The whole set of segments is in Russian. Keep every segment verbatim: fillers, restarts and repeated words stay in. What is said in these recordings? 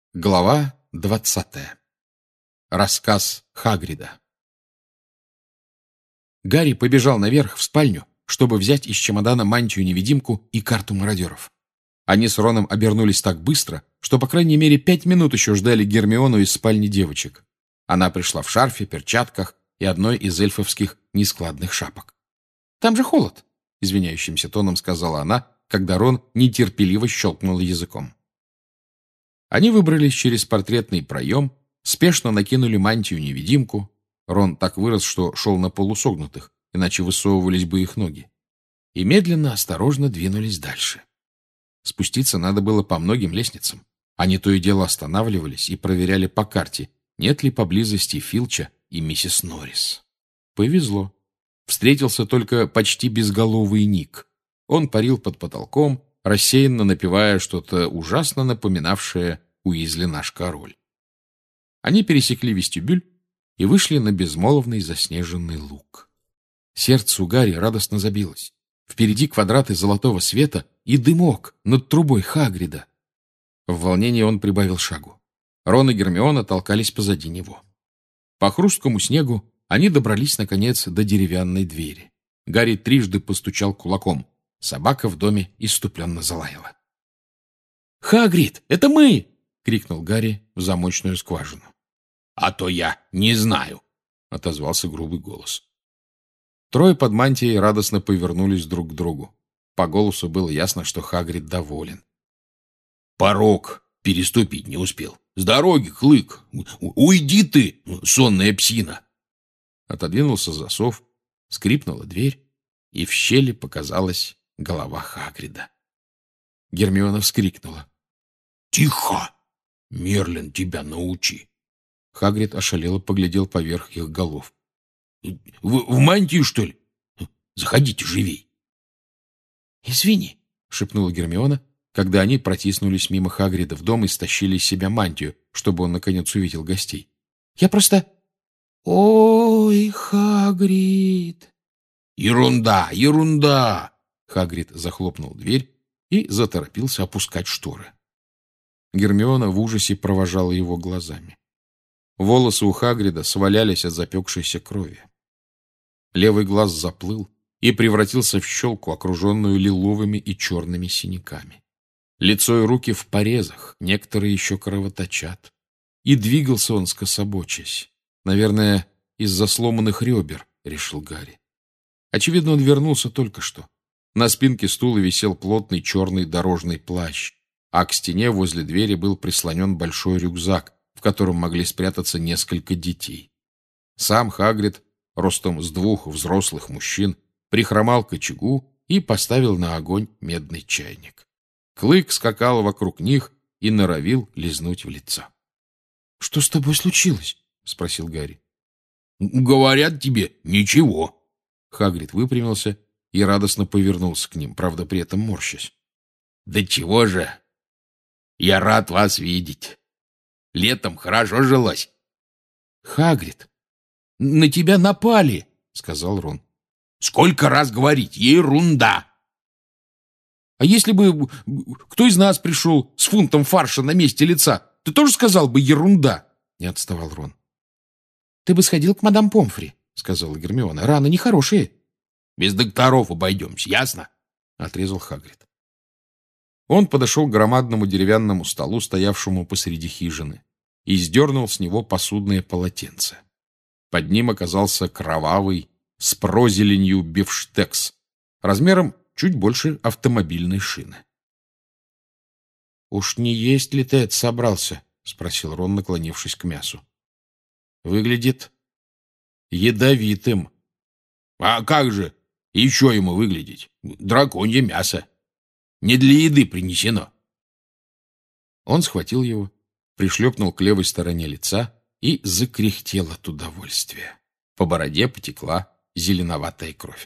Глава двадцатая. Рассказ Хагрида. Гарри побежал наверх в спальню, чтобы взять из чемодана мантию-невидимку и карту мародеров. Они с Роном обернулись так быстро, что, по крайней мере, пять минут еще ждали Гермиону из спальни девочек. Она пришла в шарфе, перчатках и одной из эльфовских нескладных шапок. «Там же холод», — извиняющимся тоном сказала она, когда Рон нетерпеливо щелкнул языком. Они выбрались через портретный проем, спешно накинули мантию-невидимку. Рон так вырос, что шел на полусогнутых, иначе высовывались бы их ноги. И медленно, осторожно двинулись дальше. Спуститься надо было по многим лестницам. Они то и дело останавливались и проверяли по карте, нет ли поблизости Филча и миссис Норрис. Повезло. Встретился только почти безголовый Ник. Он парил под потолком, рассеянно напевая что-то ужасно напоминавшее «Уизли наш король». Они пересекли вестибюль и вышли на безмолвный заснеженный луг. Сердце у Гарри радостно забилось. Впереди квадраты золотого света и дымок над трубой Хагрида. В волнении он прибавил шагу. Рон и Гермиона толкались позади него. По хрусткому снегу они добрались, наконец, до деревянной двери. Гарри трижды постучал кулаком. Собака в доме исступленно залаяла. «Хагрид, это мы!» — крикнул Гарри в замочную скважину. «А то я не знаю!» — отозвался грубый голос. Трое под мантией радостно повернулись друг к другу. По голосу было ясно, что Хагрид доволен. «Порог переступить не успел. С дороги, Хлык! Уйди ты, сонная псина!» Отодвинулся засов, скрипнула дверь, и в щели показалась голова Хагрида. Гермиона вскрикнула. «Тихо! Мерлин, тебя научи!» Хагрид ошалело поглядел поверх их голов. «Вы в мантии, что ли? Заходите живей!» «Извини!» — шепнула Гермиона, когда они протиснулись мимо Хагрида в дом и стащили из себя мантию, чтобы он, наконец, увидел гостей. «Я просто...» «Ой, Хагрид!» «Ерунда, ерунда!» Хагрид захлопнул дверь и заторопился опускать шторы. Гермиона в ужасе провожала его глазами. Волосы у Хагрида свалялись от запекшейся крови. Левый глаз заплыл и превратился в щелку, окруженную лиловыми и черными синяками. Лицо и руки в порезах, некоторые еще кровоточат. И двигался он скособочась. Наверное, из-за сломанных ребер, решил Гарри. Очевидно, он вернулся только что. На спинке стула висел плотный черный дорожный плащ, а к стене возле двери был прислонен большой рюкзак, в котором могли спрятаться несколько детей. Сам Хагрид, ростом с двух взрослых мужчин, прихромал к очагу и поставил на огонь медный чайник. Клык скакал вокруг них и норовил лизнуть в лицо. — Что с тобой случилось? — спросил Гарри. — Говорят тебе, ничего. Хагрид выпрямился и радостно повернулся к ним, правда, при этом морщась. — Да чего же? Я рад вас видеть. Летом хорошо жилось. — Хагрид, на тебя напали, — сказал Рон. — Сколько раз говорить, ерунда. — А если бы кто из нас пришел с фунтом фарша на месте лица, ты тоже сказал бы ерунда? — не отставал Рон. — Ты бы сходил к мадам Помфри, — сказала Гермиона. — Раны нехорошие. — Без докторов обойдемся, ясно? — отрезал Хагрид. Он подошел к громадному деревянному столу, стоявшему посреди хижины, и сдернул с него посудное полотенце. Под ним оказался кровавый, с прозеленью бифштекс, размером чуть больше автомобильной шины. — Уж не есть ли ты это собрался? — спросил Рон, наклонившись к мясу. — Выглядит ядовитым. — А как же еще ему выглядеть? Драконье мясо. Не для еды принесено. Он схватил его, пришлепнул к левой стороне лица и закряхтел от удовольствия. По бороде потекла зеленоватая кровь.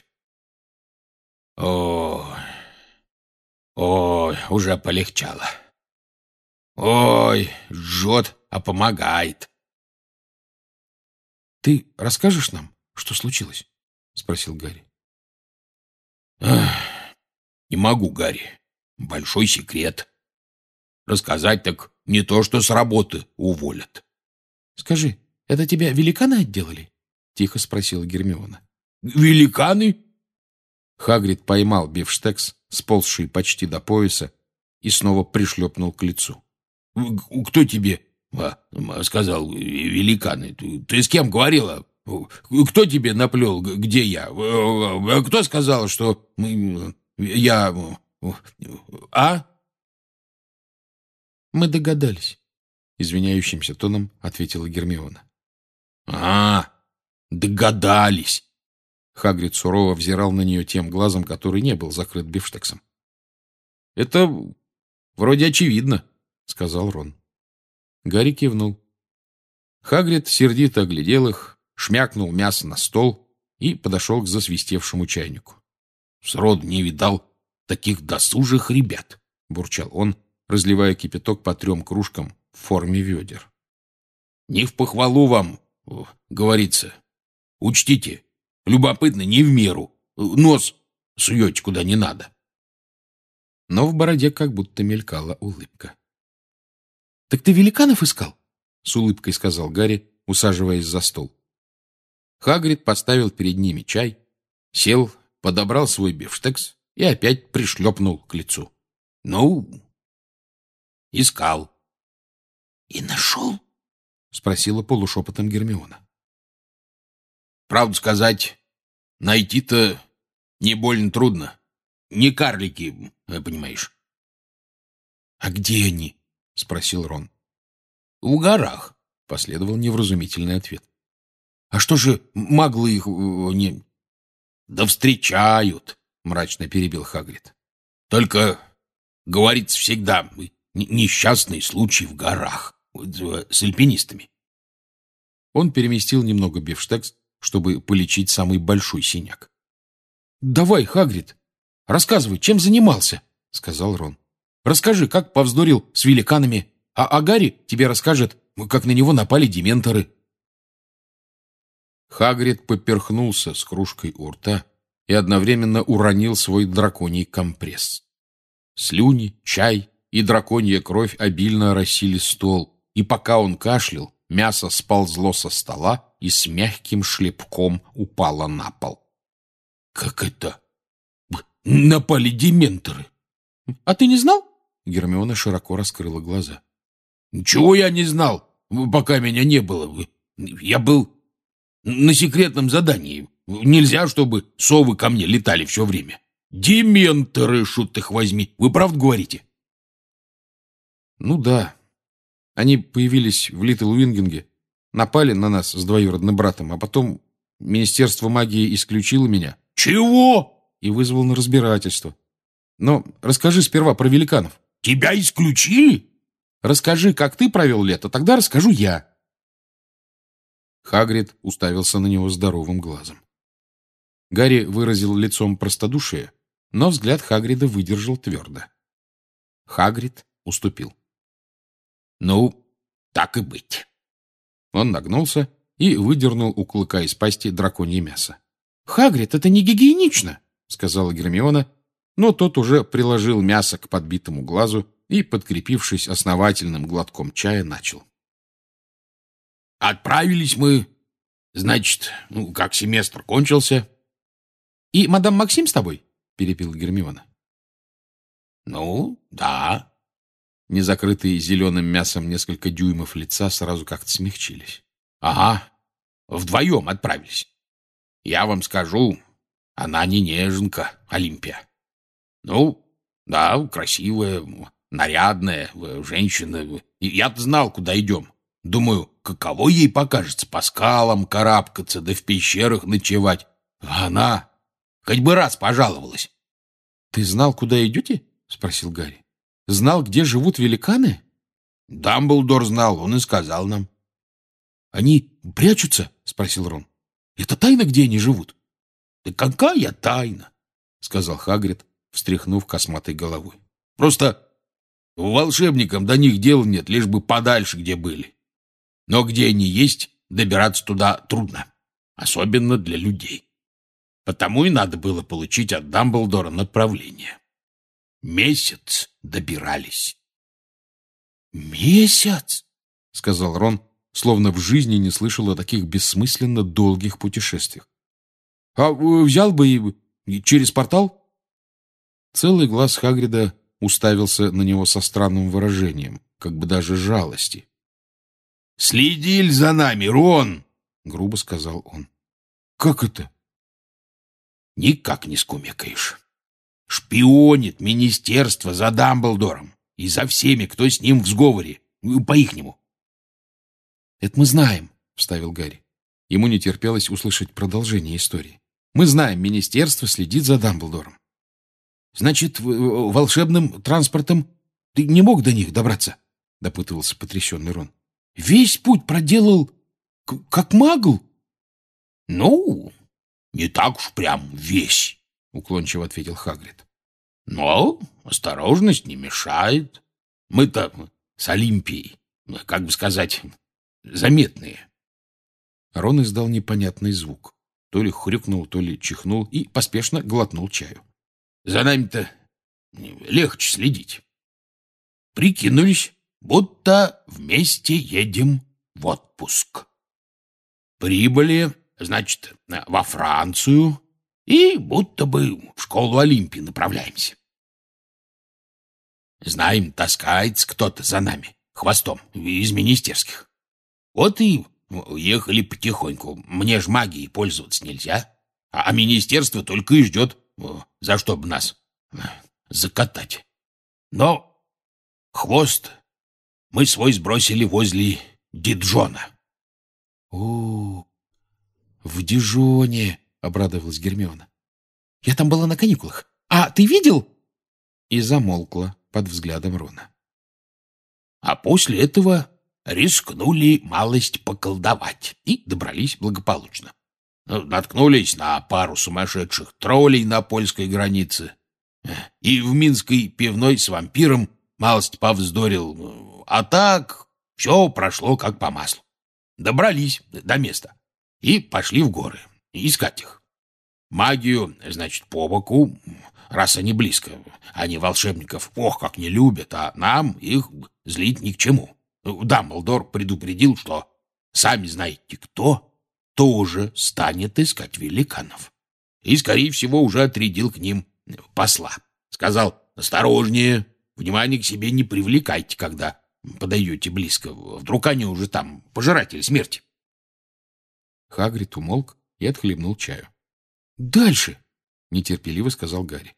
Ой, ой, уже полегчало. Ой, жжет, а помогает. — Ты расскажешь нам, что случилось? — спросил Гарри. — Не могу, Гарри. Большой секрет. Рассказать так не то что с работы уволят. — Скажи, это тебя великаны отделали? — тихо спросила Гермиона. — Великаны? Хагрид поймал бифштекс, сползший почти до пояса, и снова пришлепнул к лицу. — Кто тебе а, сказал великаны? Ты, ты с кем говорила? Кто тебе наплел, где я? Кто сказал, что я... А? Мы догадались, — извиняющимся тоном ответила Гермиона. — А, догадались. Хагрид сурово взирал на нее тем глазом, который не был закрыт бифштексом. — Это вроде очевидно, — сказал Рон. Гарри кивнул. Хагрид сердито оглядел их, шмякнул мясо на стол и подошел к засвистевшему чайнику. — Сроду не видал таких досужих ребят, — бурчал он, разливая кипяток по трем кружкам в форме ведер. — Не в похвалу вам, говорится. Учтите, любопытно не в меру. Нос суете куда не надо. Но в бороде как будто мелькала улыбка. — Так ты великанов искал? — с улыбкой сказал Гарри, усаживаясь за стол. Хагрид поставил перед ними чай, сел, подобрал свой бифштекс и опять пришлепнул к лицу. — Ну, искал. — И нашел? — спросила полушепотом Гермиона. — Правду сказать, найти-то не больно трудно. Не карлики, понимаешь. — А где они? — спросил Рон. — В горах, — последовал невразумительный ответ. — А что же маглы их не... — Да встречают, — мрачно перебил Хагрид. — Только, говорится всегда, несчастный случай в горах с альпинистами. Он переместил немного бифштекс, чтобы полечить самый большой синяк. — Давай, Хагрид, рассказывай, чем занимался, — сказал Рон. — Расскажи, как повздорил с великанами, а, а Гарри тебе расскажет, как на него напали дементоры. Хагрид поперхнулся с кружкой у рта и одновременно уронил свой драконий компресс. Слюни, чай и драконья кровь обильно оросили стол, и пока он кашлял, мясо сползло со стола и с мягким шлепком упало на пол. — Как это? Напали дементоры? — А ты не знал? Гермиона широко раскрыла глаза. — Ничего я не знал, пока меня не было. Я был на секретном задании. Нельзя, чтобы совы ко мне летали все время. Дементоры, шут их возьми. Вы правду говорите? — Ну да. Они появились в Литл Уингинге, напали на нас с двоюродным братом, а потом Министерство магии исключило меня. — Чего? И вызвало на разбирательство. Но расскажи сперва про великанов. — Тебя исключили? — Расскажи, как ты провел лето, тогда расскажу я. Хагрид уставился на него здоровым глазом. Гарри выразил лицом простодушие, но взгляд Хагрида выдержал твердо. Хагрид уступил. — Ну, так и быть. Он нагнулся и выдернул у клыка из пасти драконье мясо. — Хагрид, это не гигиенично, — сказала Гермиона, но тот уже приложил мясо к подбитому глазу и, подкрепившись основательным глотком чая, начал. — Отправились мы, значит, ну, как семестр кончился. — И мадам Максим с тобой? — перебила Гермиона. — Ну, да. Незакрытые зеленым мясом несколько дюймов лица сразу как-то смягчились. — Ага, вдвоем отправились. Я вам скажу, она не неженка, Олимпия. Ну, да, красивая, нарядная женщина. Я-то знал, куда идем. Думаю, каково ей покажется по скалам карабкаться, да в пещерах ночевать. А она хоть бы раз пожаловалась. — Ты знал, куда идете? — спросил Гарри. — Знал, где живут великаны? — Дамблдор знал, он и сказал нам. — Они прячутся? — спросил Рон. — Это тайна, где они живут? — Да какая тайна? — сказал Хагрид, встряхнув косматой головой. — Просто волшебникам до них дела нет, лишь бы подальше где были. Но где они есть, добираться туда трудно, особенно для людей. Потому и надо было получить от Дамблдора направление. Месяц добирались. «Месяц!» — сказал Рон, словно в жизни не слышал о таких бессмысленно долгих путешествиях. «А взял бы и через портал?» Целый глаз Хагрида уставился на него со странным выражением, как бы даже жалости. «Следили за нами, Рон!» — грубо сказал он. «Как это?» «Никак не скумекаешь. Шпионит министерство за Дамблдором и за всеми, кто с ним в сговоре, по-ихнему». «Это мы знаем», — вставил Гарри. Ему не терпелось услышать продолжение истории. «Мы знаем, министерство следит за Дамблдором». «Значит, волшебным транспортом ты не мог до них добраться?» — допытывался потрясенный Рон. «Весь путь проделал как магл?» «Ну, не так уж прям весь», — уклончиво ответил Хагрид. «Но осторожность не мешает. Мы-то с Олимпией, как бы сказать, заметные». Рон издал непонятный звук. То ли хрюкнул, то ли чихнул и поспешно глотнул чаю. «За нами-то легче следить. Прикинулись, будто вместе едем в отпуск. Прибыли, значит, во Францию и будто бы в школу Олимпии направляемся. Знаем, таскается кто-то за нами хвостом из министерских. Вот и ехали потихоньку. Мне ж магией пользоваться нельзя, а министерство только и ждет, за что бы нас закатать. Но хвост мы свой сбросили возле Диджона». «О, в Дижоне!» — обрадовалась Гермиона. «Я там была на каникулах. А ты видел?» И замолкла под взглядом Рона. А после этого рискнули малость поколдовать и добрались благополучно. Наткнулись на пару сумасшедших троллей на польской границе. И в Минской пивной с вампиром малость повздорил. А так все прошло как по маслу. Добрались до места и пошли в горы искать их. Магию, значит, по боку, раз они близко. Они волшебников ох как не любят, а нам их злить ни к чему. Дамблдор предупредил, что сами знаете кто тоже станет искать великанов. И, скорее всего, уже отрядил к ним посла. Сказал: осторожнее, внимание к себе не привлекайте, когда подойдете близко. Вдруг они уже там пожиратели смерти. Хагрид умолк и отхлебнул чаю. «Дальше!» — нетерпеливо сказал Гарри.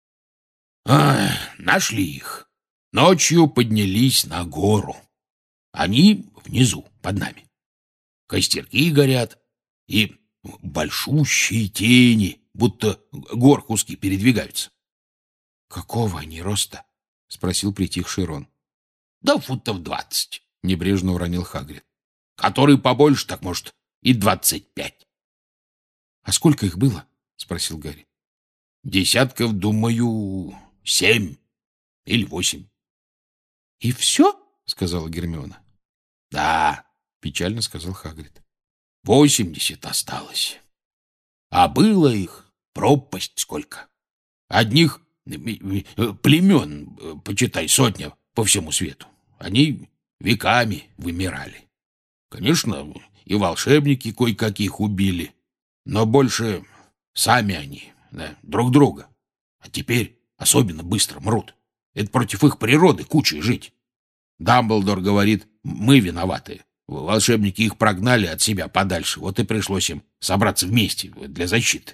А, нашли их. Ночью поднялись на гору. Они внизу, под нами. Костерки горят, и большущие тени, будто гор куски передвигаются. — Какого они роста? — спросил притихший Рон. — Да футов двадцать, — небрежно уронил Хагрид. — Который побольше, так, может, и двадцать пять. — А сколько их было? — спросил Гарри. — Десятков, думаю, семь или восемь. — И все? — сказала Гермиона. — Да, — печально сказал Хагрид. — Восемьдесят осталось. А было их пропасть сколько. Одних племен, почитай, сотня по всему свету. Они веками вымирали. Конечно, и волшебники кое-каких убили, но больше сами они, да, друг друга. А теперь особенно быстро мрут. Это против их природы кучей жить. Дамблдор говорит, мы виноваты. Волшебники их прогнали от себя подальше, вот и пришлось им собраться вместе для защиты.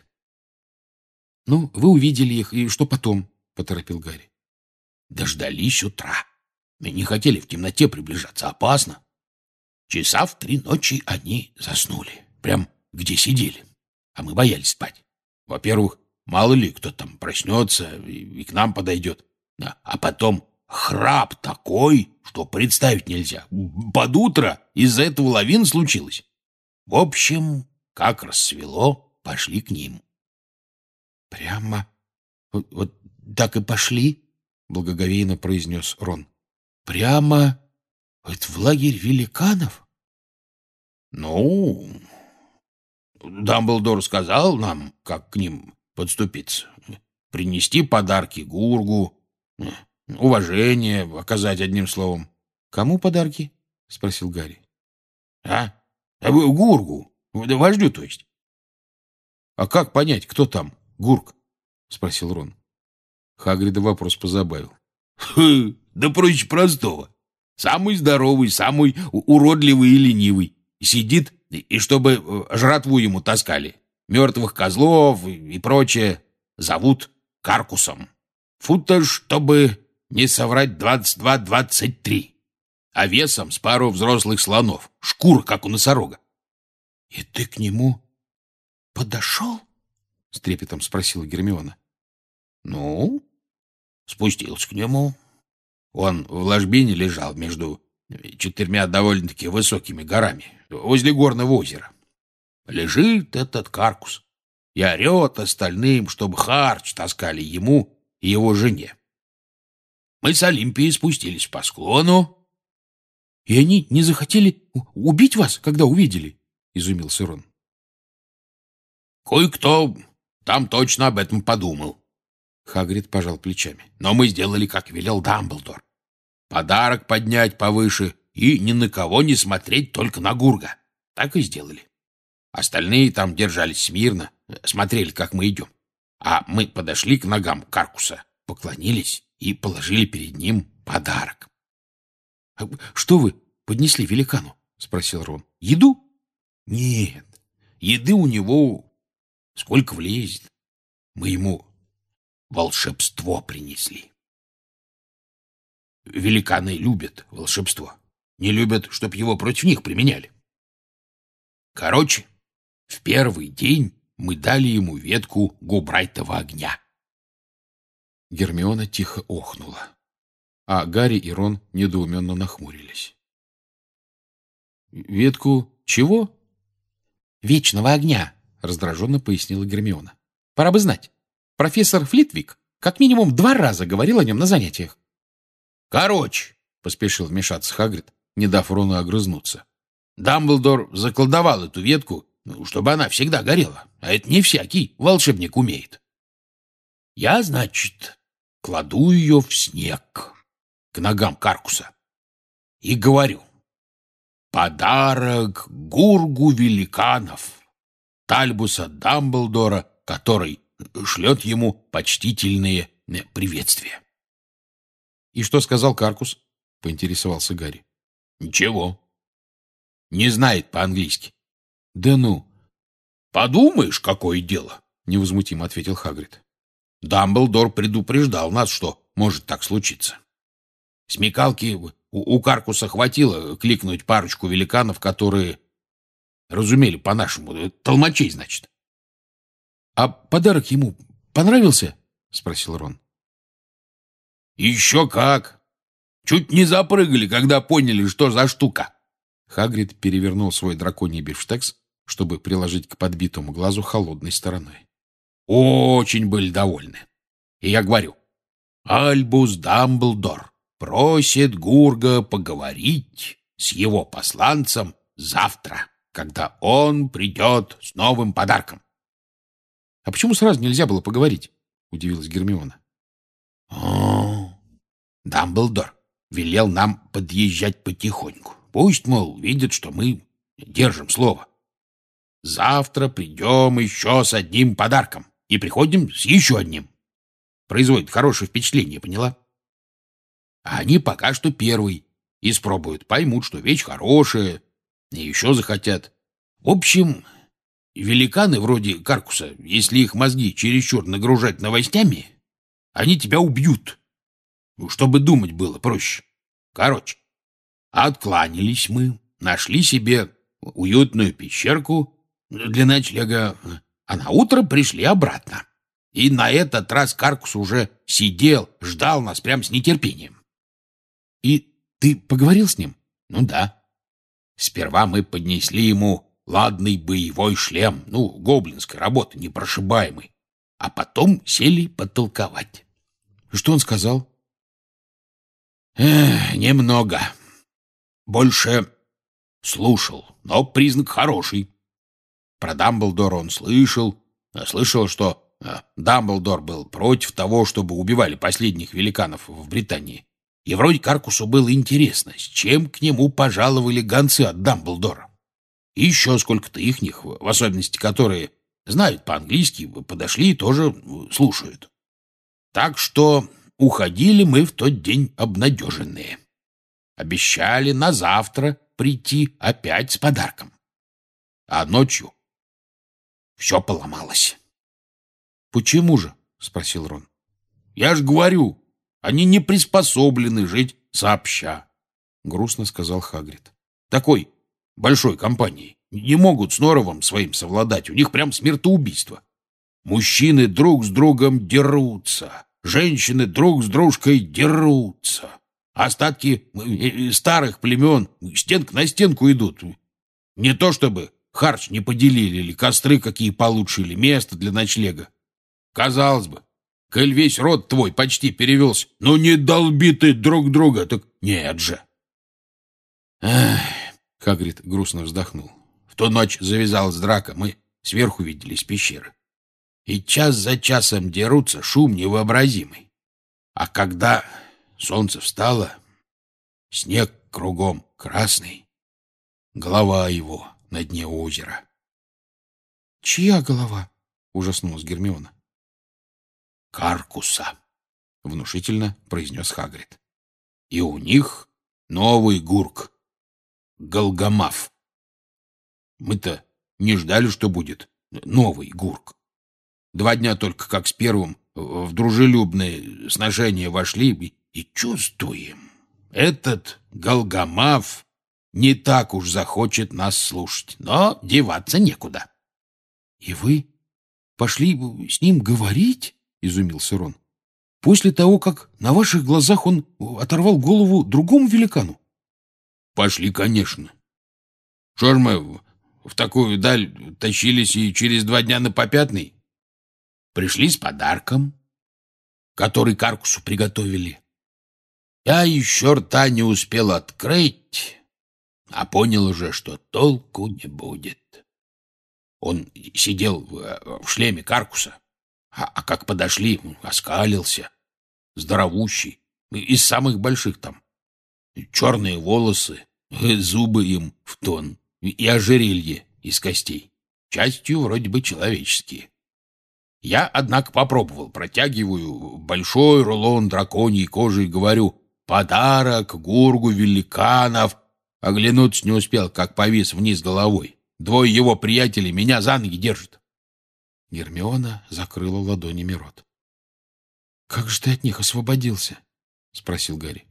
— Ну, вы увидели их, и что потом? — поторопил Гарри. — Дождались утра. Мы не хотели в темноте приближаться, опасно. Часа в три ночи они заснули, прям где сидели, а мы боялись спать. Во-первых, мало ли кто там проснется и, и к нам подойдет, а, а потом храп такой, что представить нельзя. Под утро из-за этого лавина случилась. В общем, как рассвело, пошли к ним. — Прямо вот, вот так и пошли? — благоговейно произнес Рон. — Прямо вот в лагерь великанов? — Ну, Дамблдор сказал нам, как к ним подступиться. Принести подарки Гургу, уважение оказать, одним словом. Кому подарки? — спросил Гарри. — А? А вы- Гургу. Да вождю, то есть. — А как понять, кто там, Гурк? — спросил Рон. Хагрида вопрос позабавил. — Хы, да проще простого. Самый здоровый, самый у- уродливый и ленивый. Сидит, и и чтобы э, жратву ему таскали. Мертвых козлов и, и прочее зовут Каркусом. Фута, чтобы не соврать, двадцать два двадцать три. А весом с пару взрослых слонов. Шкура, как у носорога. — И ты к нему подошел? — с трепетом спросила Гермиона. — Ну, спустился к нему. Он в ложбине лежал между четырьмя довольно-таки высокими горами, возле горного озера. Лежит этот Каркус и орет остальным, чтобы харч таскали ему и его жене. Мы с Олимпией спустились по склону. — И они не захотели у- убить вас, когда увидели? — изумился Рон. Кое-кто там точно об этом подумал. Хагрид пожал плечами. Но мы сделали, как велел Дамблдор. Подарок поднять повыше и ни на кого не смотреть, только на Гурга. Так и сделали. Остальные там держались смирно, смотрели, как мы идем. А мы подошли к ногам Каркуса, поклонились и положили перед ним подарок. — А что вы поднесли великану? — спросил Рон. — Еду? — Нет, еды у него сколько влезет. Мы ему волшебство принесли. Великаны любят волшебство. Не любят, чтоб его против них применяли. Короче, в первый день мы дали ему ветку губрайтова огня. Гермиона тихо охнула, а Гарри и Рон недоуменно нахмурились. — Ветку чего? — Вечного огня, — раздраженно пояснила Гермиона. — Пора бы знать. Профессор Флитвик как минимум два раза говорил о нем на занятиях. — Короче, — поспешил вмешаться Хагрид, не дав Рону огрызнуться. Дамблдор заколдовал эту ветку, ну, чтобы она всегда горела, а это не всякий волшебник умеет. Я, значит, кладу ее в снег к ногам Каркуса и говорю: подарок Гургу великанов, Тальбуса Дамблдора, который шлет ему почтительные приветствия. — И что сказал Каркус? — поинтересовался Гарри. — Ничего. Не знает по-английски. — Да ну! — Подумаешь, какое дело! — невозмутимо ответил Хагрид. Дамблдор предупреждал нас, что может так случиться. Смекалки у, у Каркуса хватило кликнуть парочку великанов, которые разумели по-нашему. Толмачей, значит. — А подарок ему понравился? — спросил Рон. — Еще как! Чуть не запрыгали, когда поняли, что за штука. Хагрид перевернул свой драконий бифштекс, чтобы приложить к подбитому глазу холодной стороной. Очень были довольны. И я говорю: Альбус Дамблдор просит Гурга поговорить с его посланцем завтра, когда он придет с новым подарком. — А почему сразу нельзя было поговорить? — удивилась Гермиона. — О, Дамблдор велел нам подъезжать потихоньку. Пусть, мол, видят, что мы держим слово. Завтра придем еще с одним подарком. И приходим с еще одним. Производит хорошее впечатление, поняла? А они пока что первый испробуют, поймут, что вещь хорошая, и еще захотят. В общем, великаны вроде Каркуса, если их мозги чересчур нагружать новостями, они тебя убьют, чтобы думать было проще. Короче, откланялись мы, нашли себе уютную пещерку для ночлега, а на утро пришли обратно. И на этот раз Каркус уже сидел, ждал нас прям с нетерпением. — И ты поговорил с ним? — Ну да. Сперва мы поднесли ему ладный боевой шлем, ну, гоблинской работы, непрошибаемый, а потом сели потолковать. — Что он сказал? — Эх, немного. Больше слушал, но признак хороший. Про Дамблдора он слышал, слышал, что Дамблдор был против того, чтобы убивали последних великанов в Британии. И вроде Каркусу было интересно, с чем к нему пожаловали гонцы от Дамблдора. И еще сколько-то ихних, в особенности которые знают по-английски, подошли и тоже слушают. Так что уходили мы в тот день обнадеженные. Обещали на завтра прийти опять с подарком. А ночью все поломалось. — Почему же? — спросил Рон. — Я ж говорю, они не приспособлены жить сообща, — грустно сказал Хагрид. — Такой большой компанией не могут с норовом своим совладать. У них прям смертоубийство. Мужчины друг с другом дерутся, женщины друг с дружкой дерутся. Остатки старых племен стенка на стенку идут. Не то чтобы харч не поделили, или костры какие получше, или место для ночлега. Казалось бы, коль весь род твой почти перевелся, ну не долби ты друг друга, так нет же. Эх, Хагрид грустно вздохнул. В ту ночь завязалась драка, мы сверху видели из пещеры. И час за часом дерутся, шум невообразимый. А когда солнце встало, снег кругом красный, голова его на дне озера. — Чья голова? — ужаснулась Гермиона. — Каркуса, — внушительно произнес Хагрид. — И у них новый гурк — Галгамаф. Мы-то не ждали, что будет новый гурк. Два дня только как с первым в дружелюбное сношение вошли и, и чувствуем, этот Галгамаф не так уж захочет нас слушать, но деваться некуда. — И вы пошли с ним говорить? — изумился Рон. — После того, как на ваших глазах он оторвал голову другому великану? — Пошли, конечно. Что ж мы в такую даль тащились и через два дня на попятный? Пришли с подарком, который Каркусу приготовили. Я еще рта не успел открыть, а понял уже, что толку не будет. Он сидел в, в шлеме Каркуса, а, а как подошли, оскалился, здоровущий, из самых больших там. Черные волосы, зубы им в тон и ожерелье из костей, частью вроде бы человеческие. Я, однако, попробовал, протягиваю большой рулон драконьей кожи и говорю: «Подарок гургу великанов». Оглянуться не успел, как повис вниз головой. Двое его приятелей меня за ноги держат. Гермиона закрыла ладонями рот. — Как же ты от них освободился? — спросил Гарри.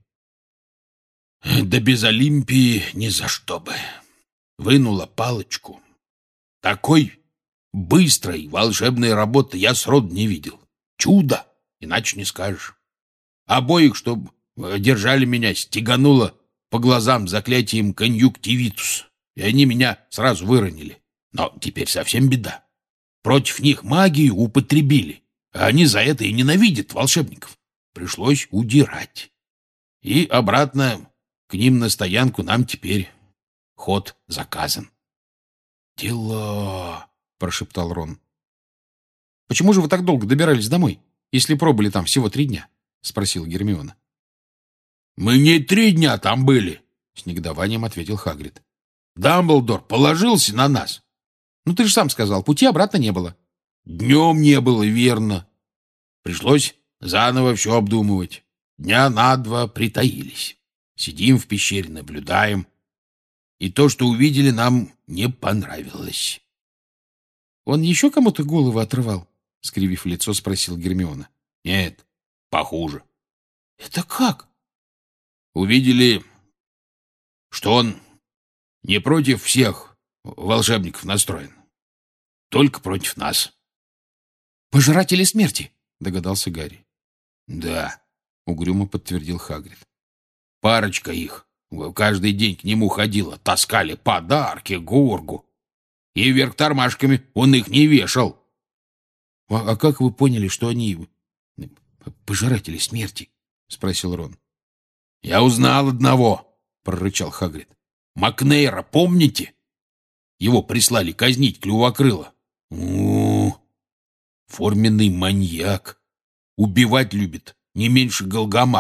— Да без Олимпии ни за что бы. Вынула палочку. Такой быстрой волшебной работы я сроду не видел. Чудо, иначе не скажешь. Обоих, чтоб держали меня, стегануло по глазам заклятием конъюнктивитус, и они меня сразу выронили. Но теперь совсем беда. Против них магию употребили, а они за это и ненавидят волшебников. Пришлось удирать. И обратно к ним на стоянку нам теперь ход заказан. — Дела, — прошептал Рон. — Почему же вы так долго добирались домой, если пробыли там всего три дня? — спросила Гермиона. — Мы не три дня там были, — с негодованием ответил Хагрид. — Дамблдор положился на нас. — Ну ты же сам сказал, пути обратно не было. — Днем не было, верно. Пришлось заново все обдумывать. Дня на два притаились. Сидим в пещере, наблюдаем. И то, что увидели, нам не понравилось. — Он еще кому-то голову отрывал? — скривив лицо, спросил Гермиона. — Нет, похуже. — Это как? — Увидели, что он не против всех волшебников настроен. Только против нас. — Пожиратели смерти, — догадался Гарри. — Да, — угрюмо подтвердил Хагрид. Парочка их каждый день к нему ходила, таскали подарки Гургу. И вверх тормашками он их не вешал. — А, а как вы поняли, что они пожиратели смерти? — спросил Рон. — Я узнал одного, — прорычал Хагрид. — Макнейра, помните? Его прислали казнить Клювокрыла. У-у-у, форменный маньяк. Убивать любит не меньше Галгамафа,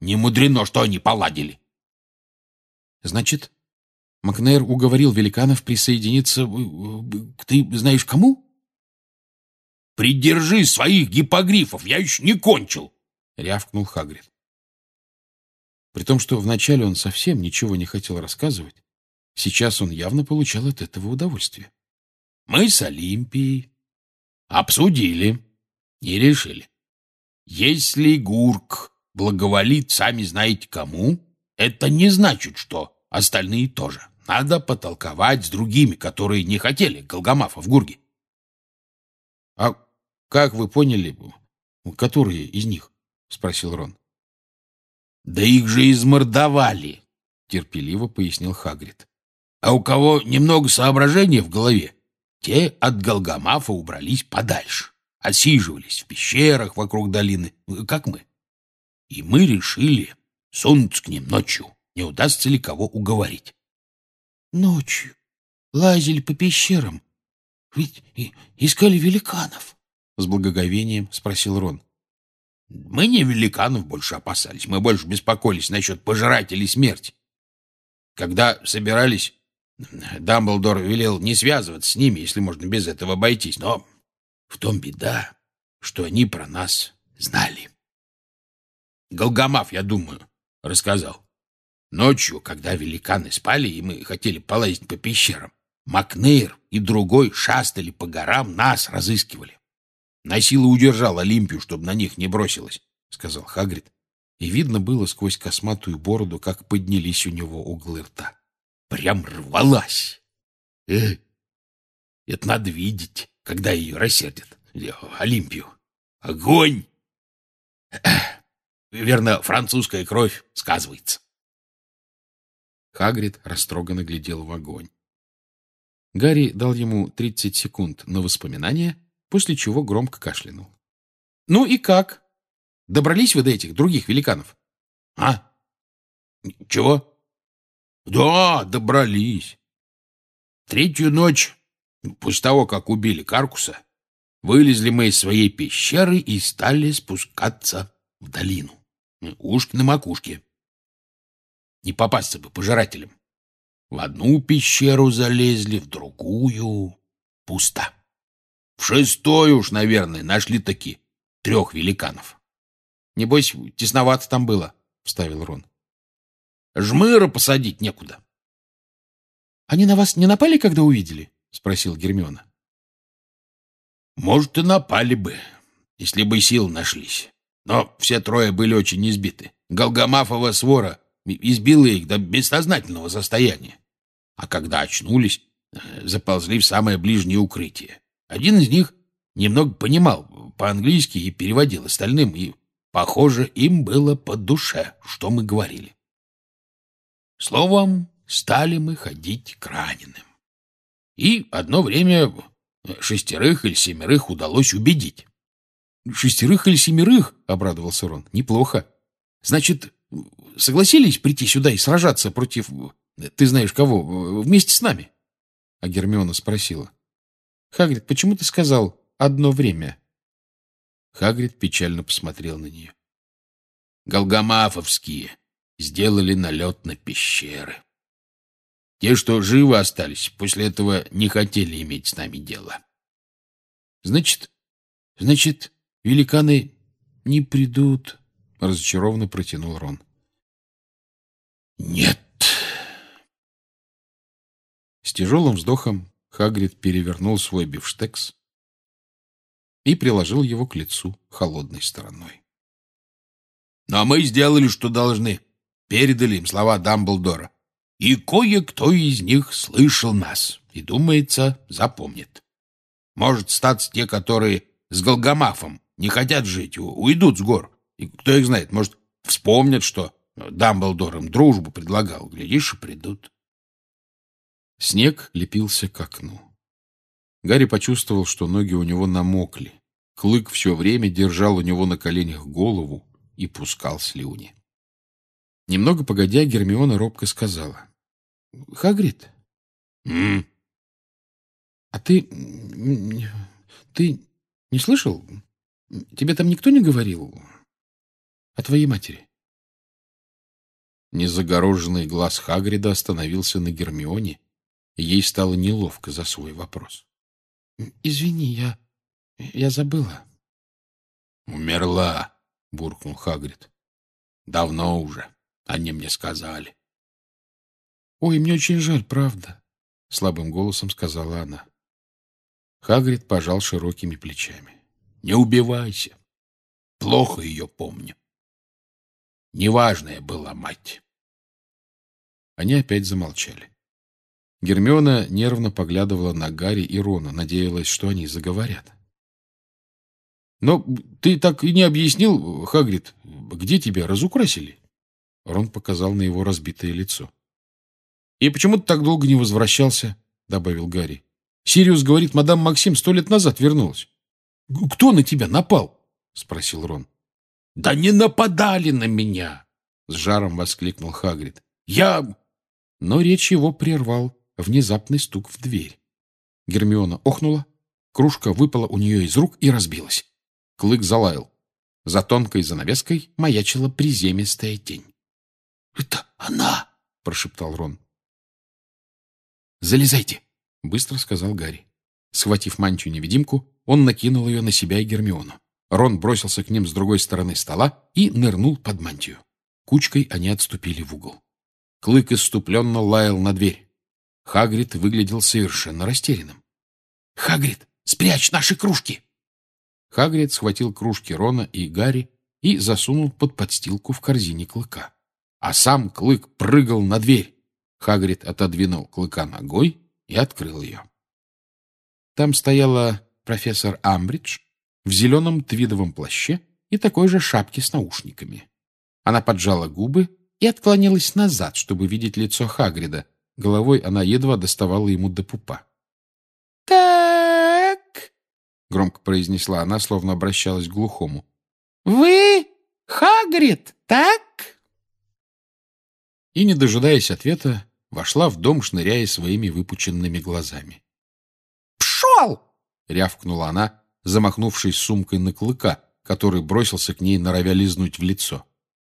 не мудрено, что они поладили. Значит, Макнейр уговорил великанов присоединиться к ты знаешь кому? «Придержи своих гиппогрифов, я еще не кончил!» — рявкнул Хагрид. При том, что вначале он совсем ничего не хотел рассказывать, сейчас он явно получал от этого удовольствие. «Мы с Олимпией обсудили и решили. Если Гурк благоволит, сами знаете кому, это не значит, что остальные тоже. Надо потолковать с другими, которые не хотели Галгамафа в Гурге». «А как вы поняли, которые из них?» — спросил Рон. «Да их же измордовали», — терпеливо пояснил Хагрид. «А у кого немного соображений в голове, те от Галгамафа убрались подальше, отсиживались в пещерах вокруг долины, как мы. И мы решили сунуться к ним ночью, не удастся ли кого уговорить». «Ночью? Лазили по пещерам? Ведь и искали великанов?» — с благоговением спросил Рон. «Мы не великанов больше опасались, мы больше беспокоились насчет пожирателей смерти. Когда собирались, Дамблдор велел не связываться с ними, если можно без этого обойтись, но в том беда, что они про нас знали. Галгамаф, я думаю, рассказал. Ночью, когда великаны спали, и мы хотели полазить по пещерам, Макнейр и другой шастали по горам, нас разыскивали. На силу удержал Олимпию, чтобы на них не бросилась, — сказал Хагрид, и видно было сквозь косматую бороду, как поднялись у него углы рта. Прям рвалась. Э, это надо видеть, когда ее рассердят, Олимпию. Огонь! Верно, французская кровь сказывается. Хагрид растроганно глядел в огонь. Гарри дал ему тридцать секунд на воспоминания, после чего громко кашлянул. — Ну и как? Добрались вы до этих других великанов? — А? Чего? — Да, добрались. Третью ночь, после того, как убили Каркуса, вылезли мы из своей пещеры и стали спускаться в долину. Ушки на макушке. Не попасться бы пожирателям. В одну пещеру залезли, в другую — пусто. В шестой уж, наверное, нашли таки трех великанов. — Небось, тесновато там было, — вставил Рон. — Жмыра посадить некуда. — Они на вас не напали, когда увидели? — спросил Гермиона. — Может, и напали бы, если бы силы нашлись. Но все трое были очень избиты. Галгамафова свора избила их до бессознательного состояния. А когда очнулись, заползли в самое ближнее укрытие. Один из них немного понимал по-английски и переводил остальным, и, похоже, им было по душе, что мы говорили. Словом, стали мы ходить к раненым. И одно время шестерых или семерых удалось убедить. — Шестерых или семерых? — обрадовался Рон. — Неплохо. Значит, согласились прийти сюда и сражаться против, ты знаешь кого, вместе с нами? А Гермиона спросила. — Хагрид, почему ты сказал «одно время»? Хагрид печально посмотрел на нее. — Галгамафовские сделали налет на пещеры. Те, что живы остались, после этого не хотели иметь с нами дело. — Значит, значит, великаны не придут, — разочарованно протянул Рон. — Нет. С тяжелым вздохом Хагрид перевернул свой бифштекс и приложил его к лицу холодной стороной. — Но мы сделали, что должны. Передали им слова Дамблдора. И кое-кто из них слышал нас и, думается, запомнит. Может, статься те, которые с Галгамафом не хотят жить, уйдут с гор. И кто их знает, может, вспомнят, что Дамблдор им дружбу предлагал. Глядишь, и придут. Снег лепился к окну. Гарри почувствовал, что ноги у него намокли. Клык все время держал у него на коленях голову и пускал слюни. Немного погодя, Гермиона робко сказала. — Хагрид? Mm. — А ты... ты не слышал? Тебе там никто не говорил о твоей матери? Незагороженный глаз Хагрида остановился на Гермионе, и ей стало неловко за свой вопрос. — Извини, я... я забыла. — Умерла, — буркнул Хагрид. — Давно уже. Они мне сказали. — Ой, мне очень жаль, правда, — слабым голосом сказала она. Хагрид пожал широкими плечами. — Не убивайся. Плохо ее помню. Неважная была мать. Они опять замолчали. Гермиона нервно поглядывала на Гарри и Рона, надеялась, что они заговорят. — Но ты так и не объяснил, Хагрид, где тебя разукрасили? Рон показал на его разбитое лицо. — И почему ты так долго не возвращался? — добавил Гарри. — Сириус говорит, мадам Максим сто лет назад вернулась. — Кто на тебя напал? — спросил Рон. — Да не нападали на меня! — с жаром воскликнул Хагрид. — Я... Но речь его прервал внезапный стук в дверь. Гермиона охнула, кружка выпала у нее из рук и разбилась. Клык залаял. За тонкой занавеской маячила приземистая тень. — Это она! — прошептал Рон. — Залезайте! — быстро сказал Гарри. Схватив мантию-невидимку, он накинул ее на себя и Гермиону. Рон бросился к ним с другой стороны стола и нырнул под мантию. Кучкой они отступили в угол. Клык исступленно лаял на дверь. Хагрид выглядел совершенно растерянным. — Хагрид, спрячь наши кружки! Хагрид схватил кружки Рона и Гарри и засунул под подстилку в корзине Клыка. А сам Клык прыгал на дверь. Хагрид отодвинул Клыка ногой и открыл ее. Там стояла профессор Амбридж в зеленом твидовом плаще и такой же шапке с наушниками. Она поджала губы и отклонилась назад, чтобы видеть лицо Хагрида. Головой она едва доставала ему до пупа. — Так, — громко произнесла она, словно обращалась к глухому. — Вы Хагрид, так? И, не дожидаясь ответа, вошла в дом, шныряя своими выпученными глазами. «Пшел!» — рявкнула она, замахнувшись сумкой на Клыка, который бросился к ней, норовя лизнуть в лицо.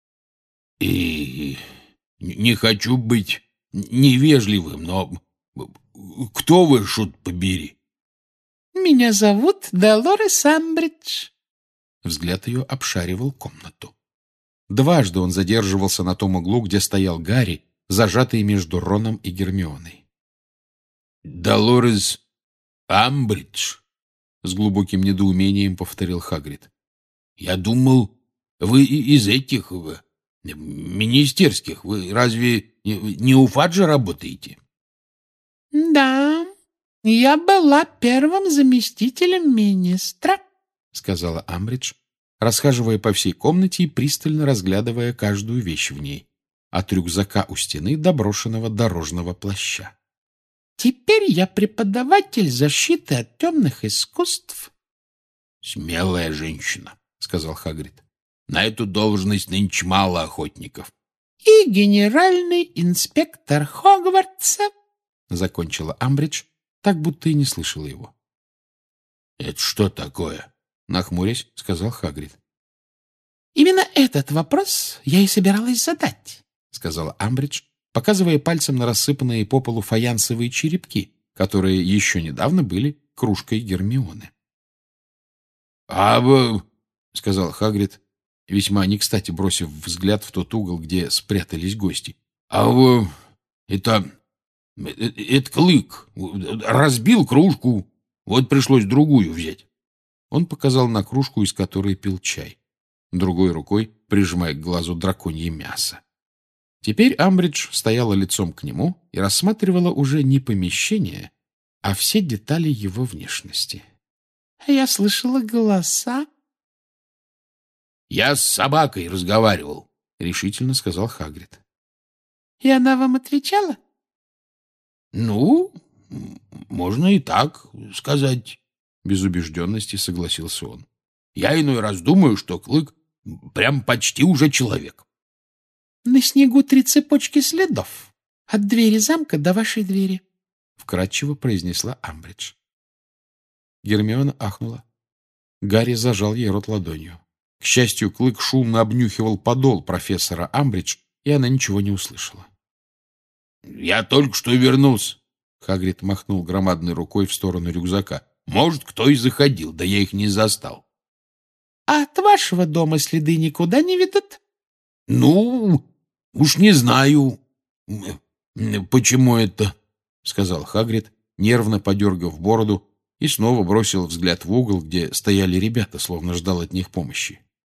И не хочу быть невежливым, но кто вы, шут побери? — Меня зовут Долорес Амбридж. Взгляд ее обшаривал комнату. Дважды он задерживался на том углу, где стоял Гарри, зажатый между Роном и Гермионой. — Долорес Амбридж? — с глубоким недоумением повторил Хагрид. — Я думал, вы из этих... министерских. Вы разве не у Фаджа работаете? — Да, я была первым заместителем министра, — сказала Амбридж, расхаживая по всей комнате и пристально разглядывая каждую вещь в ней, от рюкзака у стены до брошенного дорожного плаща. — Теперь я преподаватель защиты от темных искусств. — Смелая женщина, — сказал Хагрид. На эту должность нынче мало охотников. — И генеральный инспектор Хогвартса, — закончила Амбридж, так будто и не слышала его. — Это что такое? — нахмурясь, сказал Хагрид. — Именно этот вопрос я и собиралась задать, — сказала Амбридж, показывая пальцем на рассыпанные по полу фаянсовые черепки, которые еще недавно были кружкой Гермионы. — А вы... — сказал Хагрид, весьма не кстати бросив взгляд в тот угол, где спрятались гости. — А вы... это... это Клык разбил кружку, вот пришлось другую взять. Он показал на кружку, из которой пил чай, другой рукой прижимая к глазу драконье мясо. Теперь Амбридж стояла лицом к нему и рассматривала уже не помещение, а все детали его внешности. — Я слышала голоса. — Я с собакой разговаривал, — решительно сказал Хагрид. — И она вам отвечала? — Ну, можно и так сказать, — без убежденности согласился он. — Я иной раз думаю, что Клык прям почти уже человек. — На снегу три цепочки следов. От двери замка до вашей двери, — вкратчиво произнесла Амбридж. Гермиона ахнула. Гарри зажал ей рот ладонью. К счастью, Клык шумно обнюхивал подол профессора Амбридж, и она ничего не услышала. «Я только что вернулся», — Хагрид махнул громадной рукой в сторону рюкзака. «Может, кто и заходил, да я их не застал». А от вашего дома следы никуда не ведут? «Ну, уж не знаю, почему это», — сказал Хагрид, нервно подергав бороду, и снова бросил взгляд в угол, где стояли ребята, словно ждал от них помощи.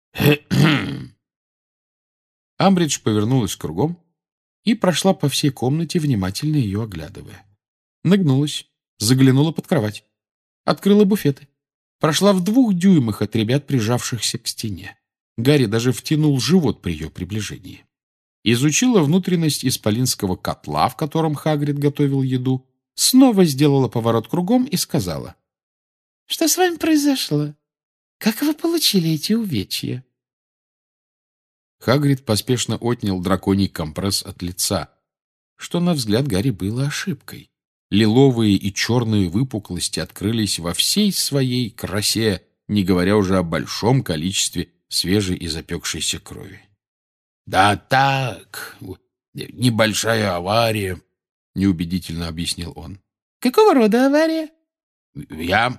Амбридж повернулась кругом и прошла по всей комнате, внимательно ее оглядывая. Нагнулась, заглянула под кровать, открыла буфеты, прошла в двух дюймах от ребят, прижавшихся к стене. Гарри даже втянул живот при ее приближении. Изучила внутренность исполинского котла, в котором Хагрид готовил еду, снова сделала поворот кругом и сказала: «Что с вами произошло? Как вы получили эти увечья?» Хагрид поспешно отнял драконий компресс от лица, что, на взгляд Гарри, было ошибкой. Лиловые и черные выпуклости открылись во всей своей красе, не говоря уже о большом количестве свежей и запекшейся крови. «Да так, небольшая авария», — неубедительно объяснил он. «Какого рода авария?» «Я...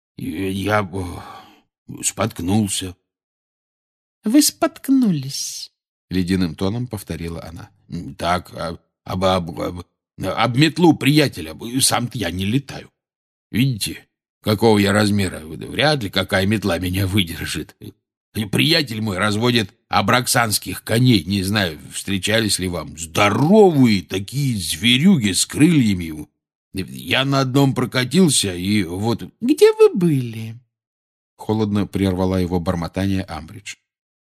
я споткнулся». «Вы споткнулись», — ледяным тоном повторила она. «Так, об, об, об, об метлу приятеля, сам-то я не летаю. Видите, какого я размера? Вряд ли какая метла меня выдержит. Приятель мой разводит абраксанских коней, не знаю, встречались ли вам. Здоровые такие зверюги с крыльями. Я на одном прокатился, и вот...» «Где вы были?» Холодно прервала его бормотание Амбридж.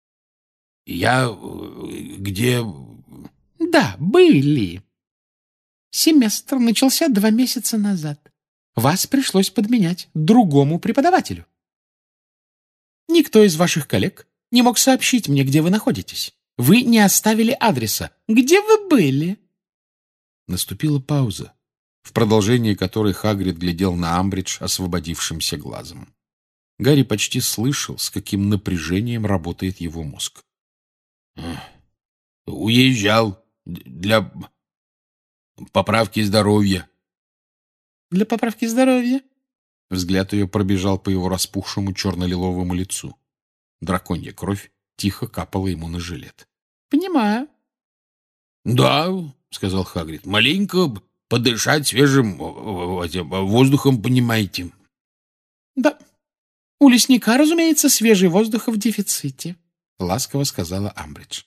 «Я... где...» «Да, были. Семестр начался два месяца назад. Вас пришлось подменять другому преподавателю. Никто из ваших коллег не мог сообщить мне, где вы находитесь. Вы не оставили адреса. Где вы были?» Наступила пауза, в продолжении которой Хагрид глядел на Амбридж освободившимся глазом. Гарри почти слышал, с каким напряжением работает его мозг. «Уезжал для поправки здоровья». «Для поправки здоровья?» Взгляд ее пробежал по его распухшему черно-лиловому лицу. Драконья кровь тихо капала ему на жилет. «Понимаю». «Да», — сказал Хагрид, — «маленько подышать свежим воздухом, понимаете». «Да, у лесника, разумеется, свежий воздух в дефиците», — ласково сказала Амбридж.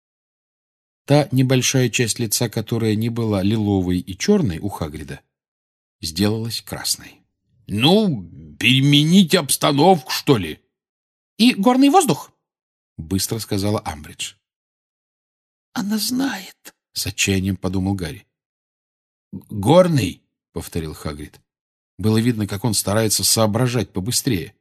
Та небольшая часть лица, которая не была лиловой и черной у Хагрида, сделалась красной. «Ну, переменить обстановку, что ли?» «И горный воздух?» — быстро сказала Амбридж. «Она знает», — с отчаянием подумал Гарри. «Горный?» — повторил Хагрид. Было видно, как он старается соображать побыстрее.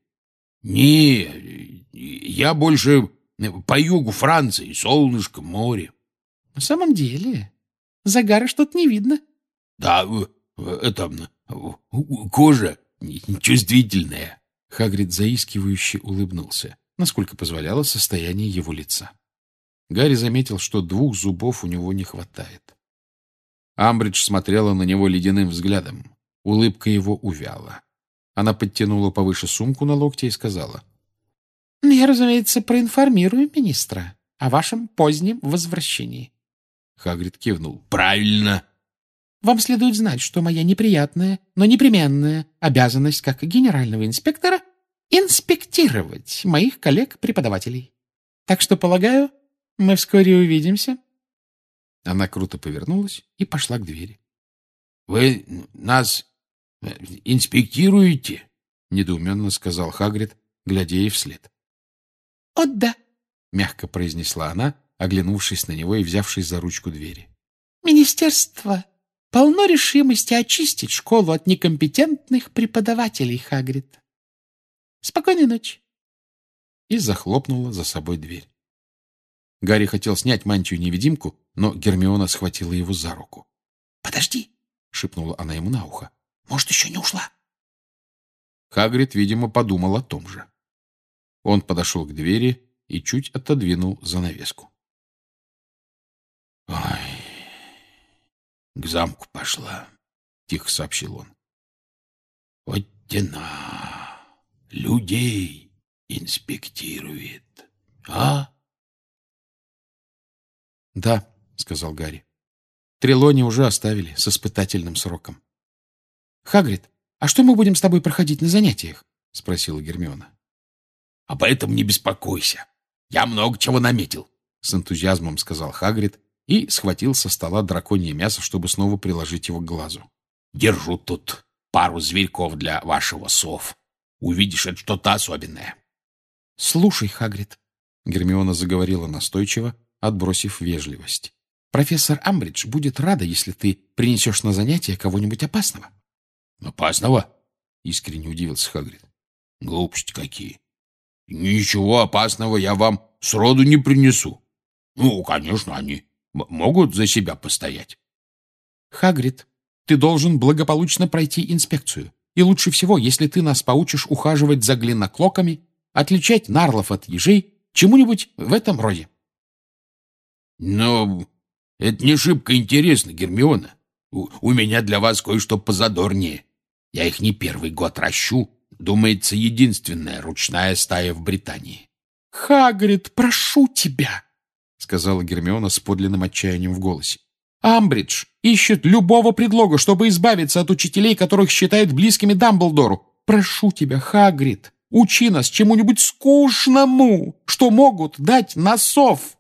«Не, я больше по югу Франции, солнышко, море». «В самом деле, загара что-то не видно». «Да, это кожа чувствительная». Хагрид заискивающе улыбнулся, насколько позволяло состояние его лица. Гарри заметил, что двух зубов у него не хватает. Амбридж смотрела на него ледяным взглядом. Улыбка его увяла. Она подтянула повыше сумку на локте и сказала: «Я, разумеется, проинформирую министра о вашем позднем возвращении». Хагрид кивнул. «Правильно». «Вам следует знать, что моя неприятная, но непременная обязанность как генерального инспектора — инспектировать моих коллег-преподавателей. Так что, полагаю, мы вскоре увидимся». Она круто повернулась и пошла к двери. «Вы нас инспектируете?» — недоуменно сказал Хагрид, глядя ей вслед. «О, да», — мягко произнесла она, оглянувшись на него и взявшись за ручку двери. «Министерство полно решимости очистить школу от некомпетентных преподавателей, Хагрид. Спокойной ночи». И захлопнула за собой дверь. Гарри хотел снять мантию-невидимку, но Гермиона схватила его за руку. «Подожди», — шепнула она ему на ухо. «Может, еще не ушла?» Хагрид, видимо, подумал о том же. Он подошел к двери и чуть отодвинул занавеску. Ой, к замку пошла, — тихо сообщил он. Вот тена людей инспектирует, а? Да, — сказал Гарри. Трелони уже оставили с испытательным сроком. Хагрид, а что мы будем с тобой проходить на занятиях? — спросила Гермиона. Об этом не беспокойся. Я много чего наметил, — с энтузиазмом сказал Хагрид и схватил со стола драконье мясо, чтобы снова приложить его к глазу. Держу тут пару зверьков для вашего сов. Увидишь, это что-то особенное. — Слушай, Хагрид, — Гермиона заговорила настойчиво, отбросив вежливость. — Профессор Амбридж будет рада, если ты принесешь на занятия кого-нибудь опасного. — Опасного? — искренне удивился Хагрид. — Глупости какие. Ничего опасного я вам сроду не принесу. Ну, конечно, они могут за себя постоять. — Хагрид, ты должен благополучно пройти инспекцию. И лучше всего, если ты нас поучишь ухаживать за глиноклоками, отличать нарлов от ежей, чему-нибудь в этом роде. — Но это не шибко интересно, Гермиона. У, у меня для вас кое-что позадорнее. Я их не первый год ращу. Думается, единственная ручная стая в Британии. — Хагрид, прошу тебя, — сказала Гермиона с подлинным отчаянием в голосе. — Амбридж ищет любого предлога, чтобы избавиться от учителей, которых считает близкими Дамблдору. Прошу тебя, Хагрид, учи нас чему-нибудь скучному, что могут дать на сов.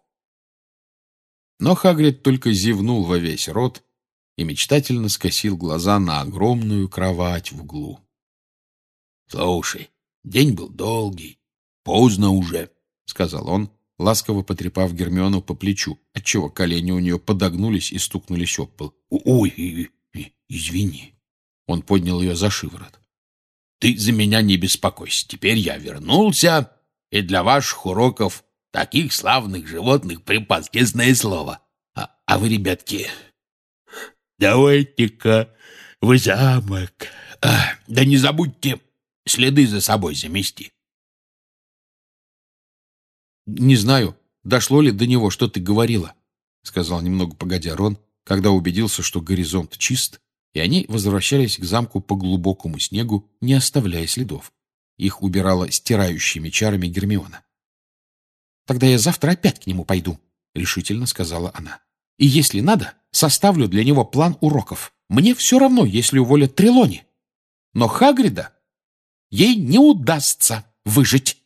Но Хагрид только зевнул во весь рот и мечтательно скосил глаза на огромную кровать в углу. — Слушай, день был долгий, поздно уже, — сказал он, ласково потрепав Гермиону по плечу, отчего колени у нее подогнулись и стукнулись об пол. — Ой, извини. Он поднял ее за шиворот. — Ты за меня не беспокойся. Теперь я вернулся, и для ваших уроков таких славных животных припас, честное слово. А, а вы, ребятки, давайте-ка в замок. А, да не забудьте следы за собой замести. — Не знаю, дошло ли до него, что ты говорила, — сказал немного погодя Рон, когда убедился, что горизонт чист, и они возвращались к замку по глубокому снегу, не оставляя следов. Их убирала стирающими чарами Гермиона. — Тогда я завтра опять к нему пойду, — решительно сказала она. — И если надо, составлю для него план уроков. Мне все равно, если уволят Трелони. Но Хагрида ей не удастся выжить.